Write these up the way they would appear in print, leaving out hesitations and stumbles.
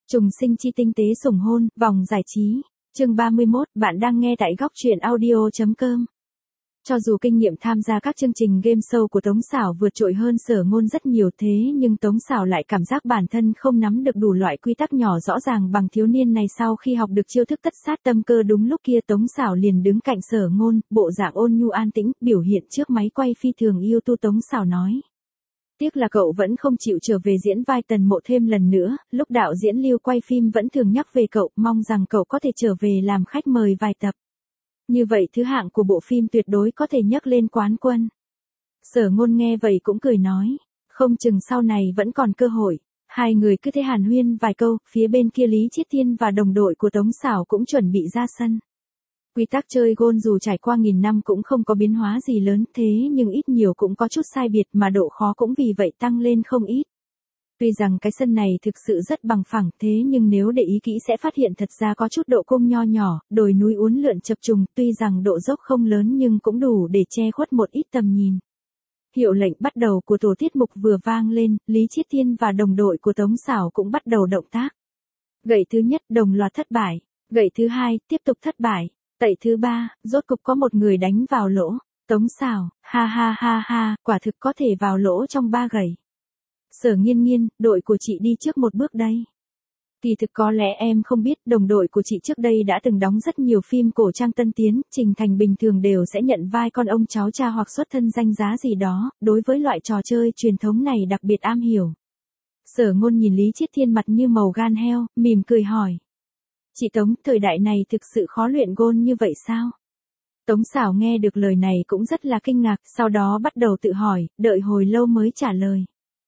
Trùng sinh chi tinh tế sủng hôn, vòng giải trí. Chương 31, bạn đang nghe tại góc truyện audio.com. Cho dù kinh nghiệm tham gia các chương trình game show của Tống Xảo vượt trội hơn Sở Ngôn rất nhiều thế nhưng Tống Xảo lại cảm giác bản thân không nắm được đủ loại quy tắc nhỏ rõ ràng bằng thiếu niên này. Sau khi học được chiêu thức tất sát tâm cơ, đúng lúc kia Tống Xảo liền đứng cạnh Sở Ngôn, bộ dạng ôn nhu an tĩnh, biểu hiện trước máy quay phi thường yêu tu. Tống Xảo nói: tiếc là cậu vẫn không chịu trở về diễn vai Tần Mộ thêm lần nữa, lúc đạo diễn Lưu quay phim vẫn thường nhắc về cậu, mong rằng cậu có thể trở về làm khách mời vài tập. Như vậy thứ hạng của bộ phim tuyệt đối có thể nhấc lên quán quân. Sở Ngôn nghe vậy cũng cười nói, không chừng sau này vẫn còn cơ hội. Hai người cứ thế hàn huyên vài câu, phía bên kia Lý Chiết Thiên và đồng đội của Tống Xảo cũng chuẩn bị ra sân. Quy tắc chơi gôn dù trải qua nghìn năm cũng không có biến hóa gì lớn, thế nhưng ít nhiều cũng có chút sai biệt mà độ khó cũng vì vậy tăng lên không ít. Tuy rằng cái sân này thực sự rất bằng phẳng, thế nhưng nếu để ý kỹ sẽ phát hiện thật ra có chút độ cung nho nhỏ, đồi núi uốn lượn chập trùng, tuy rằng độ dốc không lớn nhưng cũng đủ để che khuất một ít tầm nhìn. Hiệu lệnh bắt đầu của tổ tiết mục vừa vang lên, Lý Chiết Thiên và đồng đội của Tống Xảo cũng bắt đầu động tác. Gậy thứ nhất đồng loạt thất bại, gậy thứ hai tiếp tục thất bại. Tẩy thứ ba, rốt cục có một người đánh vào lỗ. Tống Xảo, ha ha ha ha, quả thực có thể vào lỗ trong 3 gậy. Sở Nghiên Nghiên, đội của chị đi trước một bước đây. Kỳ thực có lẽ em không biết, đồng đội của chị trước đây đã từng đóng rất nhiều phim cổ trang tân tiến, Trình Thành bình thường đều sẽ nhận vai con ông cháu cha hoặc xuất thân danh giá gì đó, đối với loại trò chơi truyền thống này đặc biệt am hiểu. Sở Ngôn nhìn Lý Chiết Thiên mặt như màu gan heo, mỉm cười hỏi. Chị Tống, thời đại này thực sự khó luyện gôn như vậy sao? Tống Xảo nghe được lời này cũng rất là kinh ngạc, sau đó bắt đầu tự hỏi, đợi hồi lâu mới trả lời.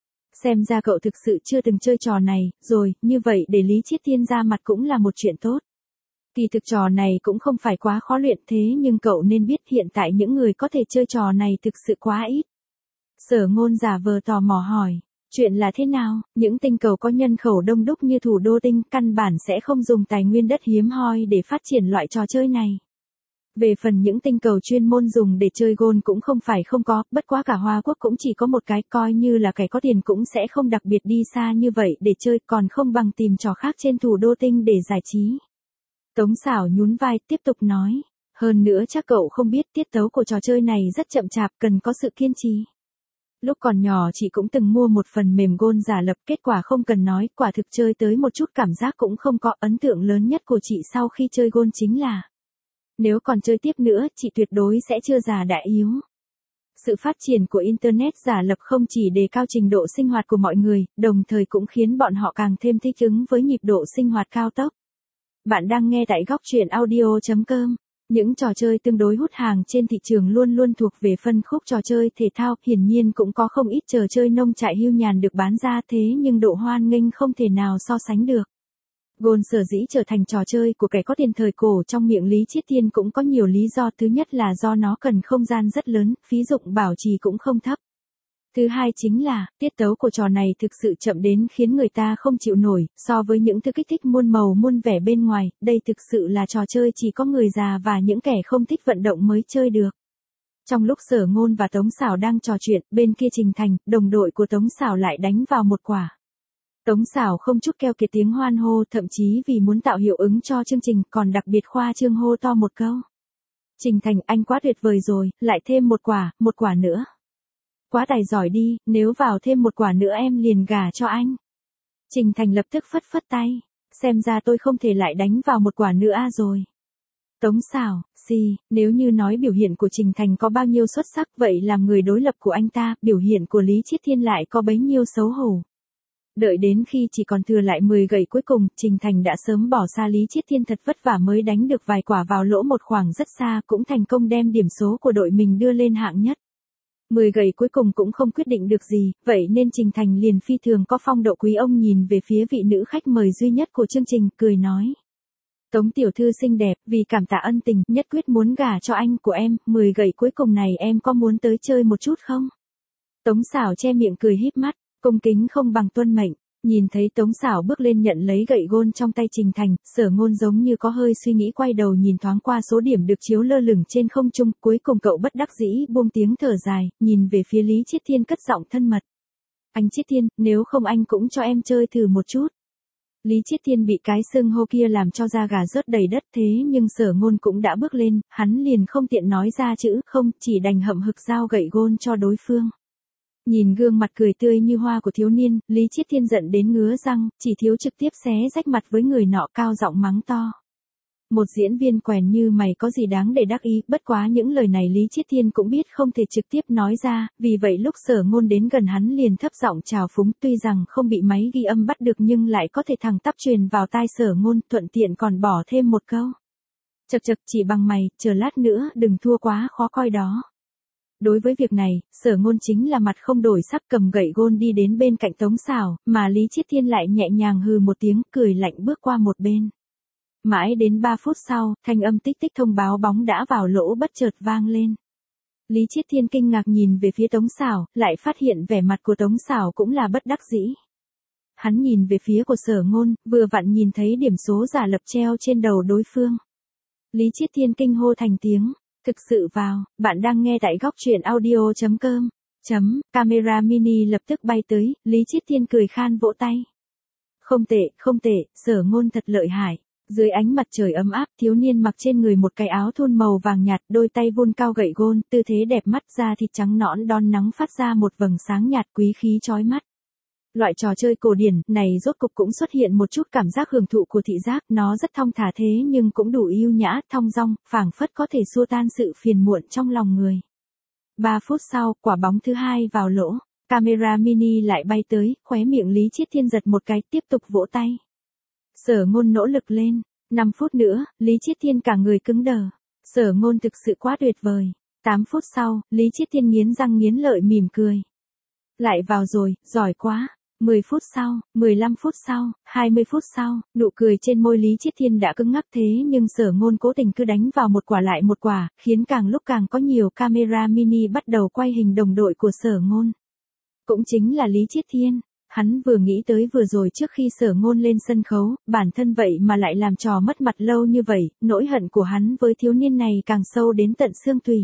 Xem ra cậu thực sự chưa từng chơi trò này, rồi, như vậy để Lý Chiết Thiên ra mặt cũng là một chuyện tốt. Kỳ thực trò này cũng không phải quá khó luyện, thế nhưng cậu nên biết hiện tại những người có thể chơi trò này thực sự quá ít. Sở Ngôn giả vờ tò mò hỏi. Chuyện là thế nào? Những tinh cầu có nhân khẩu đông đúc như thủ đô tinh căn bản sẽ không dùng tài nguyên đất hiếm hoi để phát triển loại trò chơi này. Về phần những tinh cầu chuyên môn dùng để chơi gôn cũng không phải không có, bất quá cả Hoa Quốc cũng chỉ có một cái, coi như là kẻ có tiền cũng sẽ không đặc biệt đi xa như vậy để chơi, còn không bằng tìm trò khác trên thủ đô tinh để giải trí. Tống Xảo nhún vai tiếp tục nói, hơn nữa chắc cậu không biết tiết tấu của trò chơi này rất chậm chạp, cần có sự kiên trì. Lúc còn nhỏ chị cũng từng mua một phần mềm gôn giả lập, kết quả không cần nói, quả thực chơi tới một chút cảm giác cũng không có. Ấn tượng lớn nhất của chị sau khi chơi gôn chính là, nếu còn chơi tiếp nữa, chị tuyệt đối sẽ chưa già đã yếu. Sự phát triển của Internet giả lập không chỉ đề cao trình độ sinh hoạt của mọi người, đồng thời cũng khiến bọn họ càng thêm thích ứng với nhịp độ sinh hoạt cao tốc. Bạn đang nghe tại góc truyện audio.com. Những trò chơi tương đối hút hàng trên thị trường luôn luôn thuộc về phân khúc trò chơi thể thao, hiển nhiên cũng có không ít trò chơi nông trại hưu nhàn được bán ra, thế nhưng độ hoan nghênh không thể nào so sánh được. Gôn sở dĩ trở thành trò chơi của kẻ có tiền thời cổ trong miệng Lý Chiết Thiên cũng có nhiều lý do, thứ nhất là do nó cần không gian rất lớn, phí dụng bảo trì cũng không thấp. Thứ hai chính là, tiết tấu của trò này thực sự chậm đến khiến người ta không chịu nổi, so với những thứ kích thích muôn màu muôn vẻ bên ngoài, đây thực sự là trò chơi chỉ có người già và những kẻ không thích vận động mới chơi được. Trong lúc Sở Ngôn và Tống Xảo đang trò chuyện, bên kia Trình Thành, đồng đội của Tống Xảo lại đánh vào một quả. Tống Xảo không chút keo kiệt tiếng hoan hô, thậm chí vì muốn tạo hiệu ứng cho chương trình, còn đặc biệt khoa trương hô to một câu. Trình Thành, anh quá tuyệt vời rồi, lại thêm một quả nữa. Quá tài giỏi đi, nếu vào thêm một quả nữa em liền gả cho anh. Trình Thành lập tức phất phất tay, xem ra tôi không thể lại đánh vào một quả nữa rồi. Tống Xảo, nếu như nói biểu hiện của Trình Thành có bao nhiêu xuất sắc, vậy làm người đối lập của anh ta, biểu hiện của Lý Chiết Thiên lại có bấy nhiêu xấu hổ. Đợi đến khi chỉ còn thừa lại 10 gậy cuối cùng, Trình Thành đã sớm bỏ xa Lý Chiết Thiên, thật vất vả mới đánh được vài quả vào lỗ một khoảng rất xa, cũng thành công đem điểm số của đội mình đưa lên hạng nhất. 10 gậy cuối cùng cũng không quyết định được gì, vậy nên Trình Thành liền phi thường có phong độ quý ông nhìn về phía vị nữ khách mời duy nhất của chương trình, cười nói. Tống tiểu thư xinh đẹp, vì cảm tạ ân tình, nhất quyết muốn gả cho anh của em, 10 gậy cuối cùng này em có muốn tới chơi một chút không? Tống Xảo che miệng cười híp mắt, cung kính không bằng tuân mệnh. Nhìn thấy Tống Xảo bước lên nhận lấy gậy gôn trong tay Trình Thành, Sở Ngôn giống như có hơi suy nghĩ quay đầu nhìn thoáng qua số điểm được chiếu lơ lửng trên không trung, cuối cùng cậu bất đắc dĩ buông tiếng thở dài, nhìn về phía Lý Chiết Thiên cất giọng thân mật. Anh Chiết Thiên, nếu không anh cũng cho em chơi thử một chút. Lý Chiết Thiên bị cái xưng hô kia làm cho da gà rớt đầy đất, thế nhưng Sở Ngôn cũng đã bước lên, hắn liền không tiện nói ra chữ không, chỉ đành hậm hực dao gậy gôn cho đối phương. Nhìn gương mặt cười tươi như hoa của thiếu niên, Lý Chiết Thiên giận đến ngứa răng, chỉ thiếu trực tiếp xé rách mặt với người nọ, cao giọng mắng to. Một diễn viên quèn như mày có gì đáng để đắc ý, bất quá những lời này Lý Chiết Thiên cũng biết không thể trực tiếp nói ra, vì vậy lúc Sở Ngôn đến gần hắn liền thấp giọng chào phúng, tuy rằng không bị máy ghi âm bắt được nhưng lại có thể thẳng tắp truyền vào tai Sở Ngôn, thuận tiện còn bỏ thêm một câu. Chậc chậc, chỉ bằng mày, chờ lát nữa đừng thua quá khó coi đó. Đối với việc này, Sở Ngôn chính là mặt không đổi sắc, cầm gậy gôn đi đến bên cạnh Tống Sảo, mà Lý Chiết Thiên lại nhẹ nhàng hừ một tiếng, cười lạnh bước qua một bên. Mãi đến 3 phút sau, thanh âm tích tích thông báo bóng đã vào lỗ bất chợt vang lên. Lý Chiết Thiên kinh ngạc nhìn về phía Tống Sảo, lại phát hiện vẻ mặt của Tống Sảo cũng là bất đắc dĩ. Hắn nhìn về phía của Sở Ngôn, vừa vặn nhìn thấy điểm số giả lập treo trên đầu đối phương. Lý Chiết Thiên kinh hô thành tiếng. Thực sự vào, bạn đang nghe tại góc truyện audio.com. Camera mini lập tức bay tới, Lý Chiết Thiên cười khan vỗ tay. Không tệ, không tệ, Sở Ngôn thật lợi hại. Dưới ánh mặt trời ấm áp, thiếu niên mặc trên người một cái áo thun màu vàng nhạt, đôi tay vươn cao gậy gôn, tư thế đẹp mắt, da thịt trắng nõn đón nắng phát ra một vầng sáng nhạt quý khí chói mắt. Loại trò chơi cổ điển này rốt cục cũng xuất hiện một chút cảm giác hưởng thụ của thị giác, nó rất thong thả thế nhưng cũng đủ yêu nhã, thong dong, phảng phất có thể xua tan sự phiền muộn trong lòng người. 3 phút sau, quả bóng thứ hai vào lỗ, camera mini lại bay tới, khóe miệng Lý Chiết Thiên giật một cái, tiếp tục vỗ tay. Sở Ngôn nỗ lực lên, 5 phút nữa, Lý Chiết Thiên cả người cứng đờ. Sở Ngôn thực sự quá tuyệt vời. 8 phút sau, Lý Chiết Thiên nghiến răng nghiến lợi mỉm cười. Lại vào rồi, giỏi quá. 10 phút sau, 15 phút sau, 20 phút sau, nụ cười trên môi Lý Chiết Thiên đã cứng ngắc thế nhưng Sở Ngôn cố tình cứ đánh vào một quả lại một quả, khiến càng lúc càng có nhiều camera mini bắt đầu quay hình đồng đội của Sở Ngôn. Cũng chính là Lý Chiết Thiên. Hắn vừa nghĩ tới vừa rồi trước khi Sở Ngôn lên sân khấu, bản thân vậy mà lại làm trò mất mặt lâu như vậy, nỗi hận của hắn với thiếu niên này càng sâu đến tận xương tủy.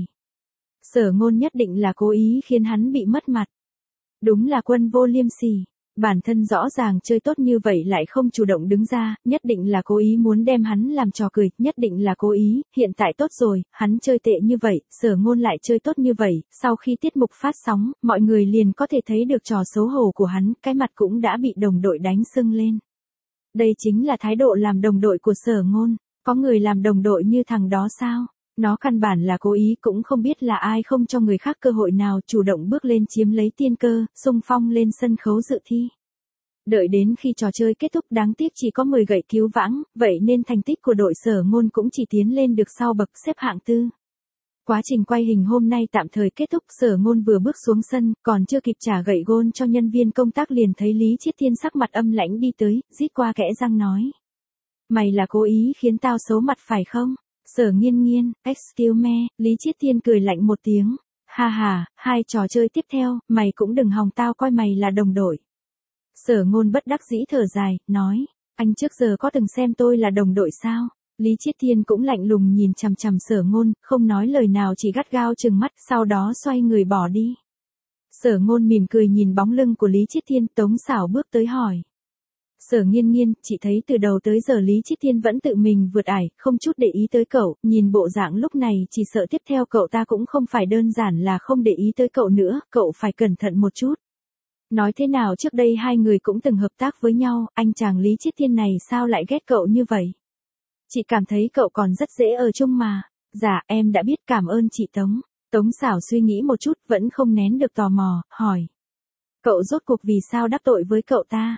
Sở Ngôn nhất định là cố ý khiến hắn bị mất mặt. Đúng là quân vô liêm sỉ. Bản thân rõ ràng chơi tốt như vậy lại không chủ động đứng ra, nhất định là cố ý muốn đem hắn làm trò cười, nhất định là cố ý, hiện tại tốt rồi, hắn chơi tệ như vậy, Sở Ngôn lại chơi tốt như vậy, sau khi tiết mục phát sóng, mọi người liền có thể thấy được trò xấu hổ của hắn, cái mặt cũng đã bị đồng đội đánh sưng lên. Đây chính là thái độ làm đồng đội của Sở Ngôn, có người làm đồng đội như thằng đó sao? Nó căn bản là cố ý, cũng không biết là ai không cho người khác cơ hội nào chủ động bước lên chiếm lấy tiên cơ, xung phong lên sân khấu dự thi. Đợi đến khi trò chơi kết thúc đáng tiếc chỉ có 10 gậy cứu vãng, vậy nên thành tích của đội Sở Ngôn cũng chỉ tiến lên được sau bậc xếp hạng 4. Quá trình quay hình hôm nay tạm thời kết thúc, Sở Ngôn vừa bước xuống sân, còn chưa kịp trả gậy gôn cho nhân viên công tác liền thấy Lý Chiết Thiên sắc mặt âm lãnh đi tới, rít qua kẽ răng nói. Mày là cố ý khiến tao xấu mặt phải không? Sở Nghiên Nghiên, excuse me, Lý Chiết Thiên cười lạnh một tiếng. Ha ha, hai trò chơi tiếp theo, mày cũng đừng hòng tao coi mày là đồng đội. Sở Ngôn bất đắc dĩ thở dài, nói, anh trước giờ có từng xem tôi là đồng đội sao? Lý Chiết Thiên cũng lạnh lùng nhìn chằm chằm Sở Ngôn, không nói lời nào chỉ gắt gao trừng mắt, sau đó xoay người bỏ đi. Sở Ngôn mỉm cười nhìn bóng lưng của Lý Chiết Thiên, Tống Sảo bước tới hỏi. Sở Nghiên Nghiên, chị thấy từ đầu tới giờ Lý Chiết Thiên vẫn tự mình vượt ải, không chút để ý tới cậu, nhìn bộ dạng lúc này chỉ sợ tiếp theo cậu ta cũng không phải đơn giản là không để ý tới cậu nữa, cậu phải cẩn thận một chút. Nói thế nào trước đây hai người cũng từng hợp tác với nhau, anh chàng Lý Chiết Thiên này sao lại ghét cậu như vậy? Chị cảm thấy cậu còn rất dễ ở chung mà. Dạ, em đã biết, cảm ơn chị Tống. Tống Sảo suy nghĩ một chút, vẫn không nén được tò mò, hỏi. Cậu rốt cuộc vì sao đắc tội với cậu ta?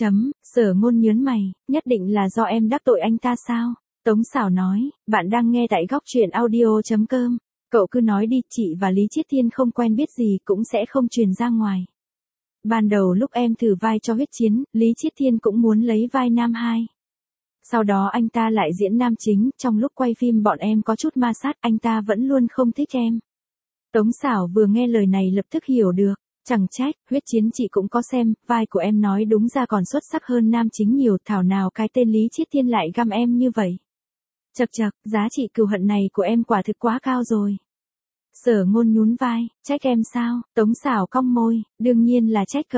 Sở Ngôn nhớn mày, nhất định là do em đắc tội anh ta sao? Tống Sảo nói, bạn đang nghe tại góc truyện audio.com. Cậu cứ nói đi, chị và Lý Chiết Thiên không quen biết gì cũng sẽ không truyền ra ngoài. Ban đầu lúc em thử vai cho Huyết Chiến, Lý Chiết Thiên cũng muốn lấy vai nam hai. Sau đó anh ta lại diễn nam chính, trong lúc quay phim bọn em có chút ma sát, anh ta vẫn luôn không thích em. Tống Sảo vừa nghe lời này lập tức hiểu được, chẳng trách, Huyết Chiến chị cũng có xem, vai của em nói đúng ra còn xuất sắc hơn nam chính nhiều, thảo nào cái tên Lý Chiết Thiên lại găm em như vậy. Chậc chậc, giá trị cừu hận này của em quả thực quá cao rồi. Sở Ngôn nhún vai, trách em sao? Tống Sảo cong môi, đương nhiên là trách cậu.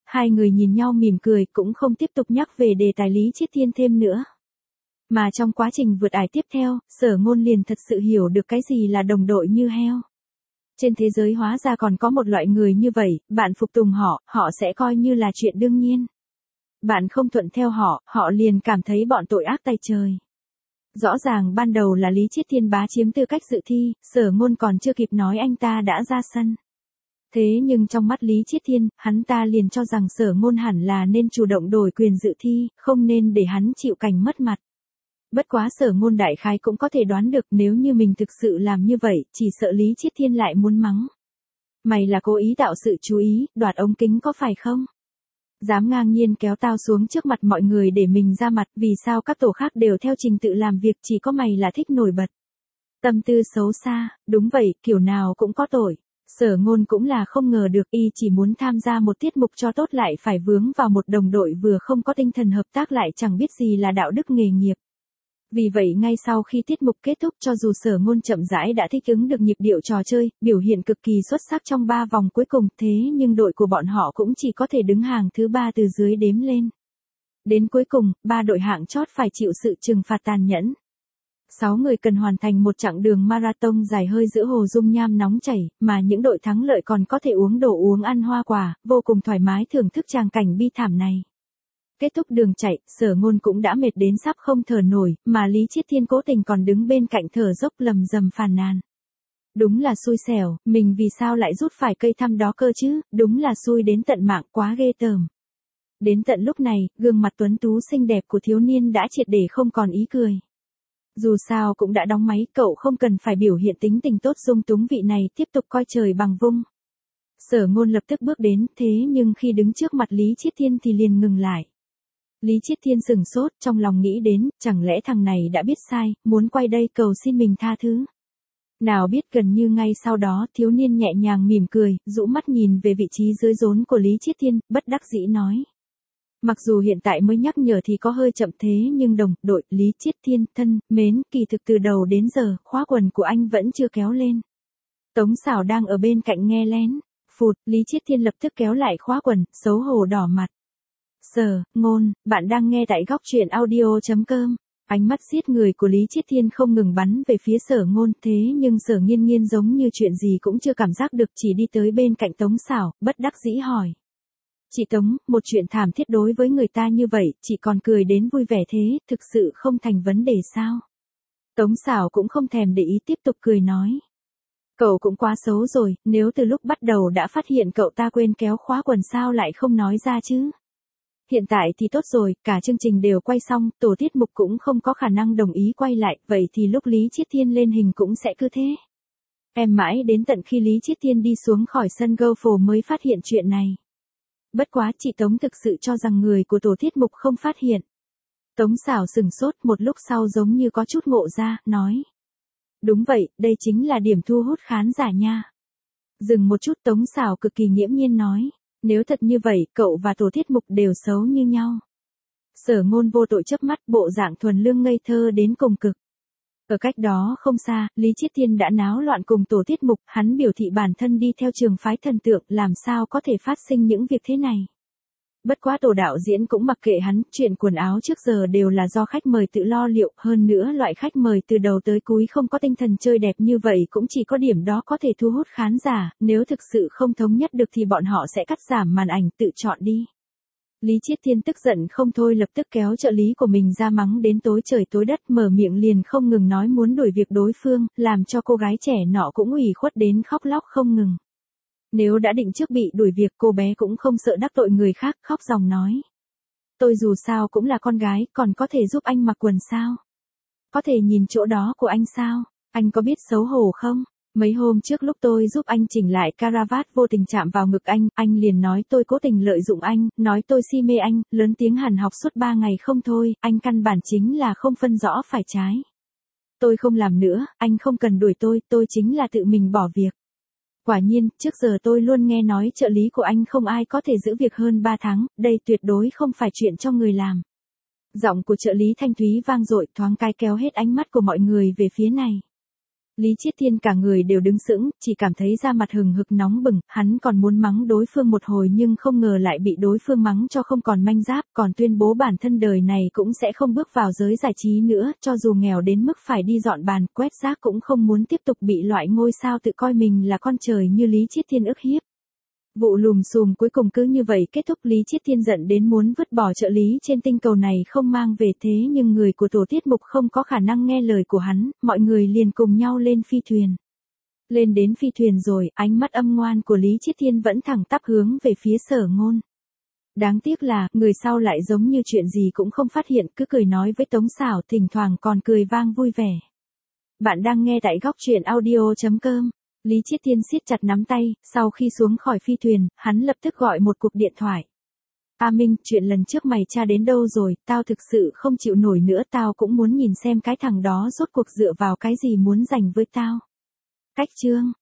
Hai người nhìn nhau mỉm cười cũng không tiếp tục nhắc về đề tài Lý Chiết Thiên thêm nữa. Mà trong quá trình vượt ải tiếp theo, Sở Ngôn liền thật sự hiểu được cái gì là đồng đội như heo. Trên thế giới hóa ra còn có một loại người như vậy, bạn phục tùng họ, họ sẽ coi như là chuyện đương nhiên. Bạn không thuận theo họ, họ liền cảm thấy bọn tội ác tày trời. Rõ ràng ban đầu là Lý Chiết Thiên bá chiếm tư cách dự thi, Sở Ngôn còn chưa kịp nói anh ta đã ra sân. Thế nhưng trong mắt Lý Chiết Thiên, hắn ta liền cho rằng Sở Ngôn hẳn là nên chủ động đổi quyền dự thi, không nên để hắn chịu cảnh mất mặt. Bất quá Sở Ngôn đại khái cũng có thể đoán được nếu như mình thực sự làm như vậy, chỉ sợ Lý Chiết Thiên lại muốn mắng. Mày là cố ý tạo sự chú ý, đoạt ống kính có phải không? Dám ngang nhiên kéo tao xuống trước mặt mọi người để mình ra mặt, vì sao các tổ khác đều theo trình tự làm việc, chỉ có mày là thích nổi bật. Tâm tư xấu xa, đúng vậy, kiểu nào cũng có tội. Sở Ngôn cũng là không ngờ được y chỉ muốn tham gia một tiết mục cho tốt lại phải vướng vào một đồng đội vừa không có tinh thần hợp tác lại chẳng biết gì là đạo đức nghề nghiệp. Vì vậy ngay sau khi tiết mục kết thúc cho dù Sở Ngôn chậm rãi đã thích ứng được nhịp điệu trò chơi, biểu hiện cực kỳ xuất sắc trong 3 vòng cuối cùng, thế nhưng đội của bọn họ cũng chỉ có thể đứng hàng thứ 3 từ dưới đếm lên. Đến cuối cùng, 3 đội hạng chót phải chịu sự trừng phạt tàn nhẫn. 6 người cần hoàn thành một chặng đường marathon dài hơi giữa hồ dung nham nóng chảy, mà những đội thắng lợi còn có thể uống đồ uống ăn hoa quả, vô cùng thoải mái thưởng thức tràng cảnh bi thảm này. Kết thúc đường chạy, Sở Ngôn cũng đã mệt đến sắp không thở nổi, mà Lý Chiết Thiên cố tình còn đứng bên cạnh thở dốc lầm rầm phàn nàn. Đúng là xui xẻo, mình vì sao lại rút phải cây thăm đó cơ chứ, đúng là xui đến tận mạng quá ghê tởm. Đến tận lúc này, gương mặt tuấn tú xinh đẹp của thiếu niên đã triệt để không còn ý cười. Dù sao cũng đã đóng máy, cậu không cần phải biểu hiện tính tình tốt dung túng vị này tiếp tục coi trời bằng vung. Sở Ngôn lập tức bước đến, thế nhưng khi đứng trước mặt Lý Chiết Thiên thì liền ngừng lại. Lý Chiết Thiên sửng sốt, trong lòng nghĩ đến, chẳng lẽ thằng này đã biết sai, muốn quay đây cầu xin mình tha thứ. Nào biết gần như ngay sau đó, thiếu niên nhẹ nhàng mỉm cười, rũ mắt nhìn về vị trí dưới rốn của Lý Chiết Thiên, bất đắc dĩ nói. Mặc dù hiện tại mới nhắc nhở thì có hơi chậm thế nhưng đồng đội Lý Chiết Thiên thân, mến, kỳ thực từ đầu đến giờ, khóa quần của anh vẫn chưa kéo lên. Tống Sảo đang ở bên cạnh nghe lén. Phụt, Lý Chiết Thiên lập tức kéo lại khóa quần, xấu hổ đỏ mặt. Sở Ngôn, bạn đang nghe tại góc truyện audio.com. Ánh mắt giết người của Lý Chiết Thiên không ngừng bắn về phía Sở Ngôn, thế nhưng Sở Nghiên Nghiên giống như chuyện gì cũng chưa cảm giác được, chỉ đi tới bên cạnh Tống Sảo, bất đắc dĩ hỏi. Chị Tống, một chuyện thảm thiết đối với người ta như vậy, chị còn cười đến vui vẻ thế, thực sự không thành vấn đề sao? Tống Sảo cũng không thèm để ý tiếp tục cười nói. Cậu cũng quá xấu rồi, nếu từ lúc bắt đầu đã phát hiện cậu ta quên kéo khóa quần sao lại không nói ra chứ? Hiện tại thì tốt rồi, cả chương trình đều quay xong, tổ tiết mục cũng không có khả năng đồng ý quay lại, vậy thì lúc Lý Chiết Thiên lên hình cũng sẽ cứ thế. Em mãi đến tận khi Lý Chiết Thiên đi xuống khỏi sân golf mới phát hiện chuyện này. Bất quá chị Tống thực sự cho rằng người của tổ tiết mục không phát hiện. Tống Sảo sừng sốt một lúc sau giống như có chút ngộ ra, nói. Đúng vậy, đây chính là điểm thu hút khán giả nha. Dừng một chút Tống Sảo cực kỳ nghiễm nhiên nói. Nếu thật như vậy, cậu và tổ tiết mục đều xấu như nhau. Sở Ngôn vô tội chớp mắt, bộ dạng thuần lương ngây thơ đến cùng cực. Ở cách đó không xa, Lý Chiết Thiên đã náo loạn cùng tổ tiết mục, hắn biểu thị bản thân đi theo trường phái thần tượng, làm sao có thể phát sinh những việc thế này. Bất quá tổ đạo diễn cũng mặc kệ hắn, chuyện quần áo trước giờ đều là do khách mời tự lo liệu, hơn nữa loại khách mời từ đầu tới cuối không có tinh thần chơi đẹp như vậy cũng chỉ có điểm đó có thể thu hút khán giả, nếu thực sự không thống nhất được thì bọn họ sẽ cắt giảm màn ảnh tự chọn đi. Lý Chiết Thiên tức giận không thôi lập tức kéo trợ lý của mình ra mắng đến tối trời tối đất, mở miệng liền không ngừng nói muốn đuổi việc đối phương, làm cho cô gái trẻ nọ cũng ủy khuất đến khóc lóc không ngừng. Nếu đã định trước bị đuổi việc, cô bé cũng không sợ đắc tội người khác, khóc ròng nói. Tôi dù sao cũng là con gái, còn có thể giúp anh mặc quần sao? Có thể nhìn chỗ đó của anh sao? Anh có biết xấu hổ không? Mấy hôm trước lúc tôi giúp anh chỉnh lại caravat vô tình chạm vào ngực anh liền nói tôi cố tình lợi dụng anh, nói tôi si mê anh, lớn tiếng hằn học suốt 3 ngày không thôi, anh căn bản chính là không phân rõ phải trái. Tôi không làm nữa, anh không cần đuổi tôi chính là tự mình bỏ việc. Quả nhiên, trước giờ tôi luôn nghe nói trợ lý của anh không ai có thể giữ việc hơn 3 tháng, đây tuyệt đối không phải chuyện cho người làm. Giọng của trợ lý Thanh Thúy vang dội thoáng cái kéo hết ánh mắt của mọi người về phía này. Lý Chiết Thiên cả người đều đứng sững, chỉ cảm thấy da mặt hừng hực nóng bừng, hắn còn muốn mắng đối phương một hồi nhưng không ngờ lại bị đối phương mắng cho không còn manh giáp, còn tuyên bố bản thân đời này cũng sẽ không bước vào giới giải trí nữa, cho dù nghèo đến mức phải đi dọn bàn, quét rác cũng không muốn tiếp tục bị loại ngôi sao tự coi mình là con trời như Lý Chiết Thiên ức hiếp. Vụ lùm xùm cuối cùng cứ như vậy kết thúc. Lý Chiết Thiên giận đến muốn vứt bỏ trợ lý trên tinh cầu này không mang về, thế nhưng người của tổ tiết mục không có khả năng nghe lời của hắn, mọi người liền cùng nhau lên phi thuyền. Lên đến phi thuyền rồi, ánh mắt âm ngoan của Lý Chiết Thiên vẫn thẳng tắp hướng về phía Sở Ngôn. Đáng tiếc là, người sau lại giống như chuyện gì cũng không phát hiện, cứ cười nói với Tống Xảo, thỉnh thoảng còn cười vang vui vẻ. Bạn đang nghe tại góc truyện audio.com. Lý Chiết Thiên siết chặt nắm tay, sau khi xuống khỏi phi thuyền, hắn lập tức gọi một cuộc điện thoại. A Minh, chuyện lần trước mày tra đến đâu rồi, tao thực sự không chịu nổi nữa, tao cũng muốn nhìn xem cái thằng đó rốt cuộc dựa vào cái gì muốn giành với tao. Cách chương.